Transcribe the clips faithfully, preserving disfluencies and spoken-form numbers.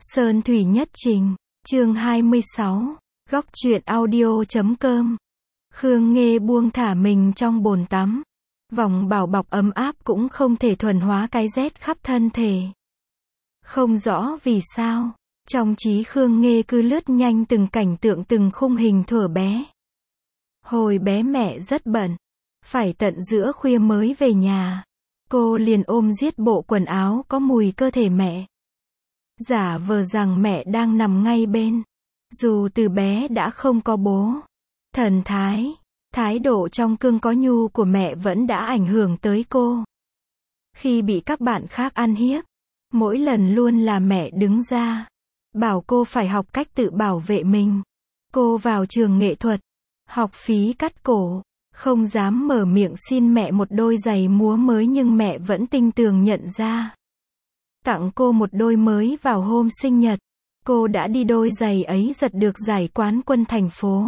Sơn Thủy Nhất Trình, chương hai mươi sáu, góc truyện audio chấm com. Khương Nghê buông thả mình trong bồn tắm. Vòng bảo bọc ấm áp cũng không thể thuần hóa cái rét khắp thân thể. Không rõ vì sao, trong trí Khương Nghê cứ lướt nhanh từng cảnh tượng từng khung hình thuở bé. Hồi bé mẹ rất bận, phải tận giữa khuya mới về nhà. Cô liền ôm giết bộ quần áo có mùi cơ thể mẹ. Giả vờ rằng mẹ đang nằm ngay bên. Dù từ bé đã không có bố. Thần thái, thái độ trong cương có nhu của mẹ vẫn đã ảnh hưởng tới cô. Khi bị các bạn khác ăn hiếp, mỗi lần luôn là mẹ đứng ra, bảo cô phải học cách tự bảo vệ mình. Cô vào trường nghệ thuật, học phí cắt cổ, không dám mở miệng xin mẹ một đôi giày múa mới nhưng mẹ vẫn tinh tường nhận ra. Tặng cô một đôi mới vào hôm sinh nhật. Cô đã đi đôi giày ấy giật được giải quán quân thành phố.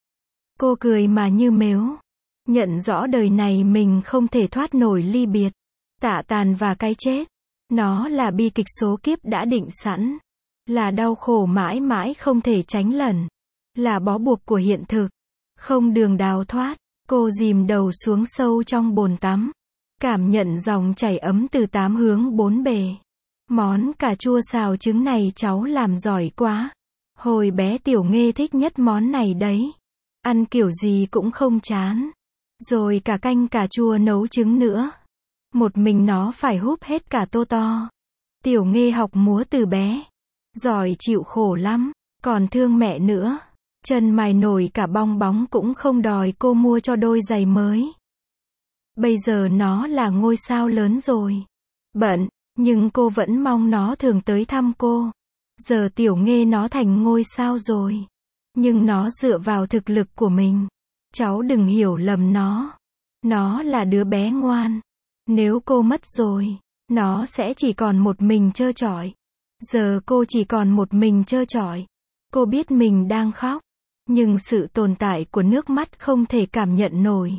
Cô cười mà như mếu. Nhận rõ đời này mình không thể thoát nổi ly biệt, tạ tàn và cái chết. Nó là bi kịch số kiếp đã định sẵn. Là đau khổ mãi mãi không thể tránh lẩn. Là bó buộc của hiện thực. Không đường đào thoát. Cô dìm đầu xuống sâu trong bồn tắm. Cảm nhận dòng chảy ấm từ tám hướng bốn bề. Món cà chua xào trứng này cháu làm giỏi quá. Hồi bé Tiểu Nghê thích nhất món này đấy. Ăn kiểu gì cũng không chán. Rồi cả canh cà chua nấu trứng nữa. Một mình nó phải húp hết cả tô to. Tiểu Nghê học múa từ bé. Giỏi chịu khổ lắm. Còn thương mẹ nữa. Chân mài nổi cả bong bóng cũng không đòi cô mua cho đôi giày mới. Bây giờ nó là ngôi sao lớn rồi. Bận. Nhưng cô vẫn mong nó thường tới thăm cô. Giờ Tiểu Nghê nó thành ngôi sao rồi. Nhưng nó dựa vào thực lực của mình. Cháu đừng hiểu lầm nó. Nó là đứa bé ngoan. Nếu cô mất rồi, nó sẽ chỉ còn một mình trơ trọi. Giờ cô chỉ còn một mình trơ trọi. Cô biết mình đang khóc. Nhưng sự tồn tại của nước mắt không thể cảm nhận nổi.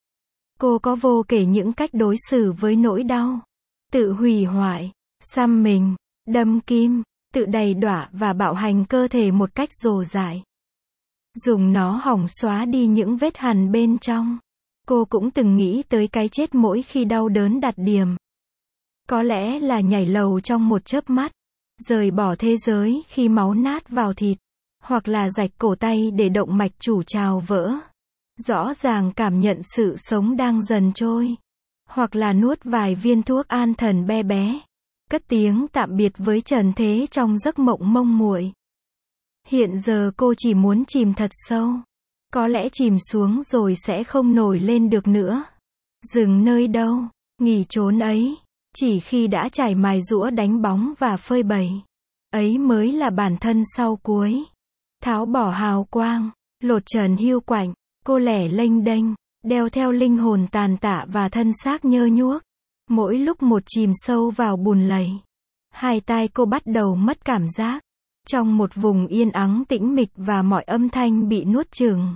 Cô có vô kể những cách đối xử với nỗi đau. Tự hủy hoại, xăm mình, đâm kim, tự đầy đọa và bạo hành cơ thể một cách rồ dại. Dùng nó hỏng xóa đi những vết hằn bên trong. Cô cũng từng nghĩ tới cái chết mỗi khi đau đớn đạt điểm. Có lẽ là nhảy lầu trong một chớp mắt, rời bỏ thế giới khi máu nát vào thịt, hoặc là rạch cổ tay để động mạch chủ trào vỡ. Rõ ràng cảm nhận sự sống đang dần trôi. Hoặc là nuốt vài viên thuốc an thần be bé. Cất tiếng tạm biệt với trần thế trong giấc mộng mông muội. Hiện giờ cô chỉ muốn chìm thật sâu. Có lẽ chìm xuống rồi sẽ không nổi lên được nữa. Dừng nơi đâu, nghỉ trốn ấy. Chỉ khi đã trải mài giũa đánh bóng và phơi bày. Ấy mới là bản thân sau cuối. Tháo bỏ hào quang, lột trần hiu quạnh. Cô lẻ lênh đênh. Đeo theo linh hồn tàn tạ và thân xác nhơ nhuốc. Mỗi lúc một chìm sâu vào bùn lầy. Hai tai cô bắt đầu mất cảm giác. Trong một vùng yên ắng tĩnh mịch và mọi âm thanh bị nuốt chửng.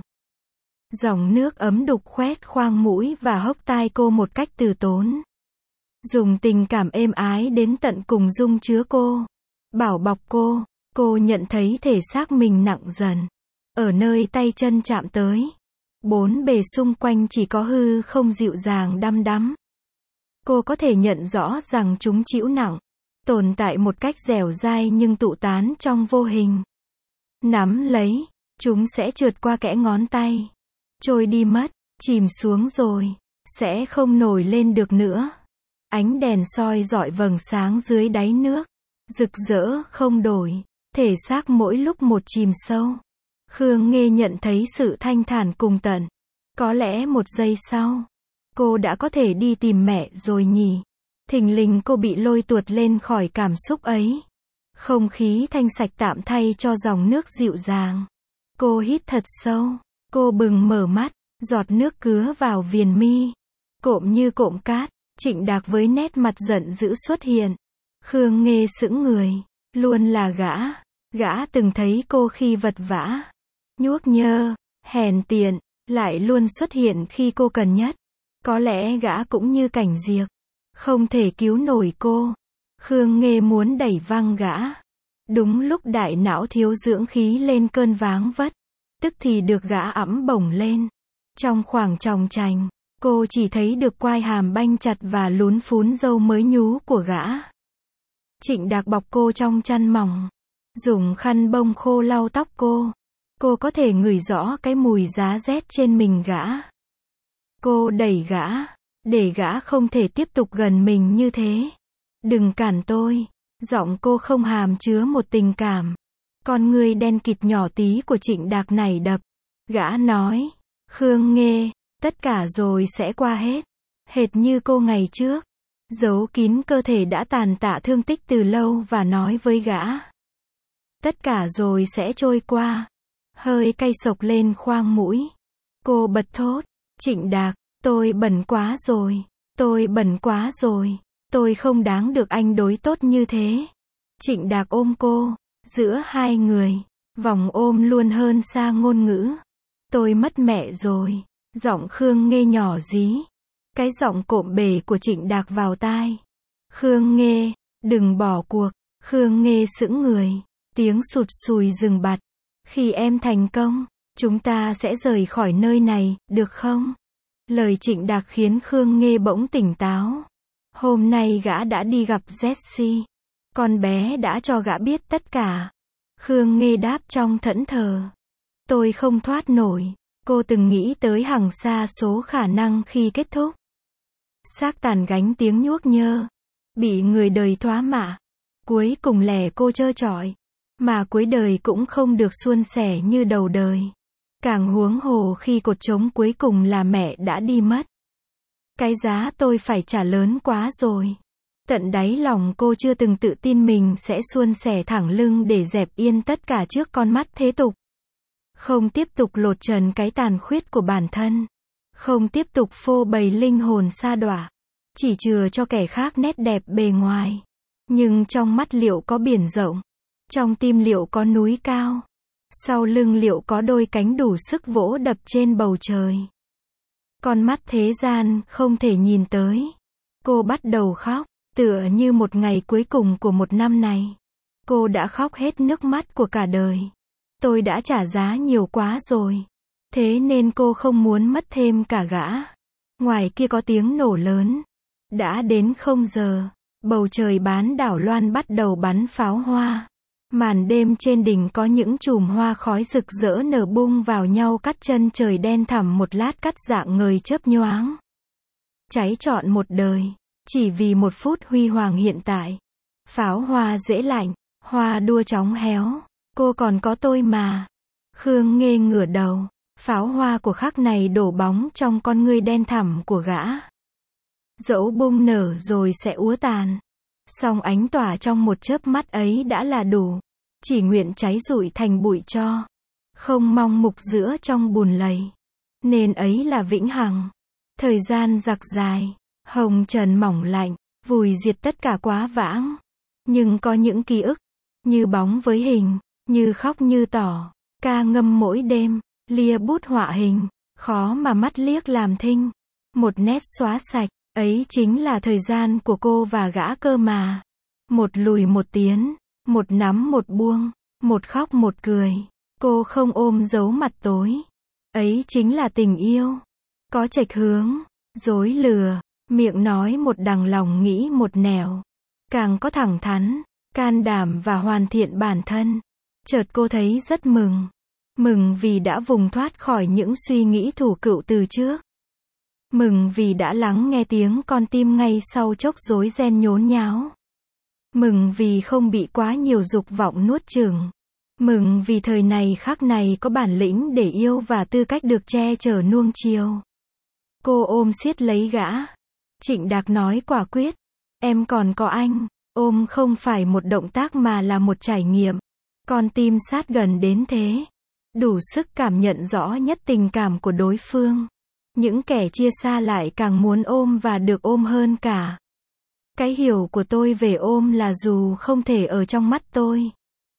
Dòng nước ấm đục khoét khoang mũi và hốc tai cô một cách từ tốn. Dùng tình cảm êm ái đến tận cùng dung chứa cô. Bảo bọc cô. Cô nhận thấy thể xác mình nặng dần. Ở nơi tay chân chạm tới. Bốn bề xung quanh chỉ có hư không dịu dàng đăm đắm. Cô có thể nhận rõ rằng chúng trĩu nặng, tồn tại một cách dẻo dai nhưng tụ tán trong vô hình. Nắm lấy, chúng sẽ trượt qua kẽ ngón tay, trôi đi mất, chìm xuống rồi, sẽ không nổi lên được nữa. Ánh đèn soi rọi vầng sáng dưới đáy nước, rực rỡ không đổi, thể xác mỗi lúc một chìm sâu. Khương Nghê nhận thấy sự thanh thản cùng tận. Có lẽ một giây sau, cô đã có thể đi tìm mẹ rồi nhỉ. Thình lình cô bị lôi tuột lên khỏi cảm xúc ấy. Không khí thanh sạch tạm thay cho dòng nước dịu dàng. Cô hít thật sâu. Cô bừng mở mắt, giọt nước cứa vào viền mi. Cộm như cộm cát, Trịnh Đạc với nét mặt giận dữ xuất hiện. Khương Nghê sững người. Luôn là gã. Gã từng thấy cô khi vật vã. Nhuốc nhơ, hèn tiện, lại luôn xuất hiện khi cô cần nhất. Có lẽ gã cũng như Cảnh Diệp, không thể cứu nổi cô. Khương Nghê muốn đẩy văng gã, Đúng lúc đại não thiếu dưỡng khí lên cơn váng vất, tức thì được gã ẵm bổng lên. Trong khoảng tròng trành, cô chỉ thấy được quai hàm banh chặt và lún phún râu mới nhú của gã. Trịnh Đạc bọc cô trong chăn mỏng, dùng khăn bông khô lau tóc cô. Cô có thể ngửi rõ cái mùi giá rét trên mình gã. Cô đẩy gã, để gã không thể tiếp tục gần mình như thế. Đừng cản tôi. Giọng cô không hàm chứa một tình cảm. Con ngươi đen kịt nhỏ tí của Trịnh Đạc nảy đập. Gã nói, Khương Nghê, tất cả rồi sẽ qua hết. Hệt như cô ngày trước. Giấu kín cơ thể đã tàn tạ thương tích từ lâu và nói với gã. Tất cả rồi sẽ trôi qua. Hơi cay sộc lên khoang mũi. Cô bật thốt, Trịnh Đạc, tôi bẩn quá rồi. Tôi bẩn quá rồi. Tôi không đáng được anh đối tốt như thế. Trịnh Đạc ôm cô. Giữa hai người, vòng ôm luôn hơn xa ngôn ngữ. Tôi mất mẹ rồi. Giọng Khương Nghê nhỏ dí. Cái giọng cộm bể của Trịnh Đạc vào tai. Khương Nghê, đừng bỏ cuộc. Khương Nghê sững người. Tiếng sụt sùi dừng bặt. Khi em thành công, chúng ta sẽ rời khỏi nơi này, được không? Lời Trịnh Đạc khiến Khương Nghê bỗng tỉnh táo. Hôm nay gã đã đi gặp Jessie. Con bé đã cho gã biết tất cả. Khương Nghê đáp trong thẫn thờ. Tôi không thoát nổi. Cô từng nghĩ tới hàng xa số khả năng khi kết thúc. Xác tàn gánh tiếng nhuốc nhơ. Bị người đời thoá mạ. Cuối cùng lẻ cô trơ trọi. Mà cuối đời cũng không được suôn sẻ như đầu đời. Càng huống hồ khi cột trống cuối cùng là mẹ đã đi mất. Cái giá tôi phải trả lớn quá rồi. Tận đáy lòng cô chưa từng tự tin mình sẽ suôn sẻ thẳng lưng để dẹp yên tất cả trước con mắt thế tục. Không tiếp tục lột trần cái tàn khuyết của bản thân. Không tiếp tục phô bày linh hồn sa đọa. Chỉ chừa cho kẻ khác nét đẹp bề ngoài. Nhưng trong mắt liệu có biển rộng. Trong tim liệu có núi cao. Sau lưng liệu có đôi cánh đủ sức vỗ đập trên bầu trời. Con mắt thế gian không thể nhìn tới. Cô bắt đầu khóc, tựa như một ngày cuối cùng của một năm này. Cô đã khóc hết nước mắt của cả đời. Tôi đã trả giá nhiều quá rồi. Thế nên cô không muốn mất thêm cả gã. Ngoài kia có tiếng nổ lớn. Đã đến không giờ. Bầu trời bán đảo Loan bắt đầu bắn pháo hoa. Màn đêm trên đỉnh có những chùm hoa khói rực rỡ nở bung vào nhau cắt chân trời đen thẳm một lát cắt dạng ngời chớp nhoáng. Cháy trọn một đời. Chỉ vì một phút huy hoàng hiện tại. Pháo hoa dễ lạnh. Hoa đua chóng héo. Cô còn có tôi mà. Khương Nghê ngửa đầu. Pháo hoa của khắc này đổ bóng trong con ngươi đen thẳm của gã. Dẫu bung nở rồi sẽ úa tàn. Song ánh tỏa trong một chớp mắt ấy đã là đủ. Chỉ nguyện cháy rụi thành bụi tro. Không mong mục giữa trong bùn lầy. Nên ấy là vĩnh hằng. Thời gian giặc dài. Hồng trần mỏng lạnh. Vùi diệt tất cả quá vãng. Nhưng có những ký ức. Như bóng với hình. Như khóc như tỏ. Ca ngâm mỗi đêm. Lia bút họa hình. Khó mà mắt liếc làm thinh. Một nét xóa sạch. Ấy chính là thời gian của cô và gã cơ mà. Một lùi một tiến. Một nắm một buông. Một khóc một cười. Cô không ôm giấu mặt tối. Ấy chính là tình yêu. Có chệch hướng. Dối lừa. Miệng nói một đằng lòng nghĩ một nẻo. Càng có thẳng thắn. Can đảm và hoàn thiện bản thân. Chợt cô thấy rất mừng. Mừng vì đã vùng thoát khỏi những suy nghĩ thủ cựu từ trước. Mừng vì đã lắng nghe tiếng con tim ngay sau chốc rối ren nhốn nháo. Mừng vì không bị quá nhiều dục vọng nuốt chửng. Mừng vì thời này khắc này có bản lĩnh để yêu và tư cách được che chở nuông chiều. Cô ôm siết lấy gã. Trịnh Đạc nói quả quyết. Em còn có anh. Ôm không phải một động tác mà là một trải nghiệm. Con tim sát gần đến thế. Đủ sức cảm nhận rõ nhất tình cảm của đối phương. Những kẻ chia xa lại càng muốn ôm và được ôm hơn cả. Cái hiểu của tôi về ôm là dù không thể ở trong mắt tôi,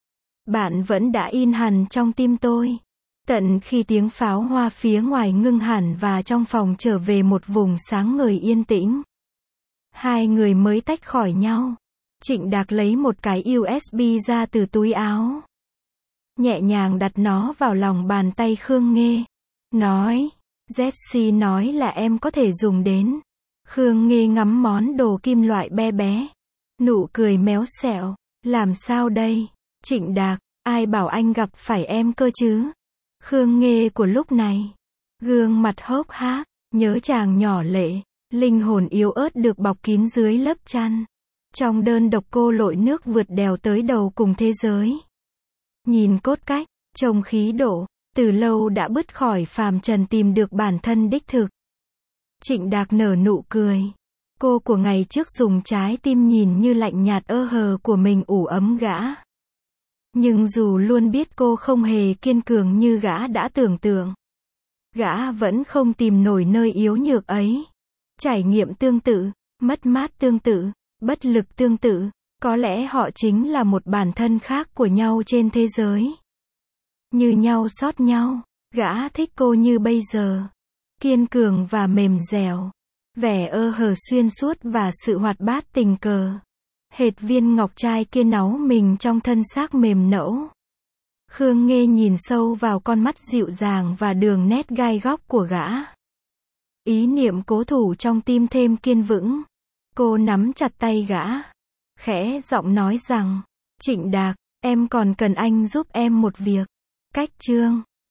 bạn vẫn đã in hẳn trong tim tôi. Tận khi tiếng pháo hoa phía ngoài ngưng hẳn và trong phòng trở về một vùng sáng ngời yên tĩnh. Hai người mới tách khỏi nhau. Trịnh Đạc lấy một cái u ét bê ra từ túi áo. Nhẹ nhàng đặt nó vào lòng bàn tay Khương Nghê. Nói, Jessie nói là em có thể dùng đến. Khương Nghê ngắm món đồ kim loại bé bé. Nụ cười méo xẹo. Làm sao đây? Trịnh Đạc, ai bảo anh gặp phải em cơ chứ? Khương Nghê của lúc này. Gương mặt hốc hác, nhớ chàng nhỏ lệ. Linh hồn yếu ớt được bọc kín dưới lớp chăn. Trong đơn độc cô lội nước vượt đèo tới đầu cùng thế giới. Nhìn cốt cách, trông khí độ, từ lâu đã bứt khỏi phàm trần tìm được bản thân đích thực. Trịnh Đạc nở nụ cười. Cô của ngày trước dùng trái tim nhìn như lạnh nhạt ơ hờ của mình ủ ấm gã. Nhưng dù luôn biết cô không hề kiên cường như gã đã tưởng tượng, gã vẫn không tìm nổi nơi yếu nhược ấy. Trải nghiệm tương tự, mất mát tương tự, bất lực tương tự, có lẽ họ chính là một bản thân khác của nhau trên thế giới. Như nhau xót nhau, gã thích cô như bây giờ. Kiên cường và mềm dẻo. Vẻ ơ hờ xuyên suốt và sự hoạt bát tình cờ. Hệt viên ngọc trai kia náu mình trong thân xác mềm nẫu. Khương Nghê nhìn sâu vào con mắt dịu dàng và đường nét gai góc của gã. Ý niệm cố thủ trong tim thêm kiên vững. Cô nắm chặt tay gã. Khẽ giọng nói rằng, Trịnh Đạc, em còn cần anh giúp em một việc. Cách chương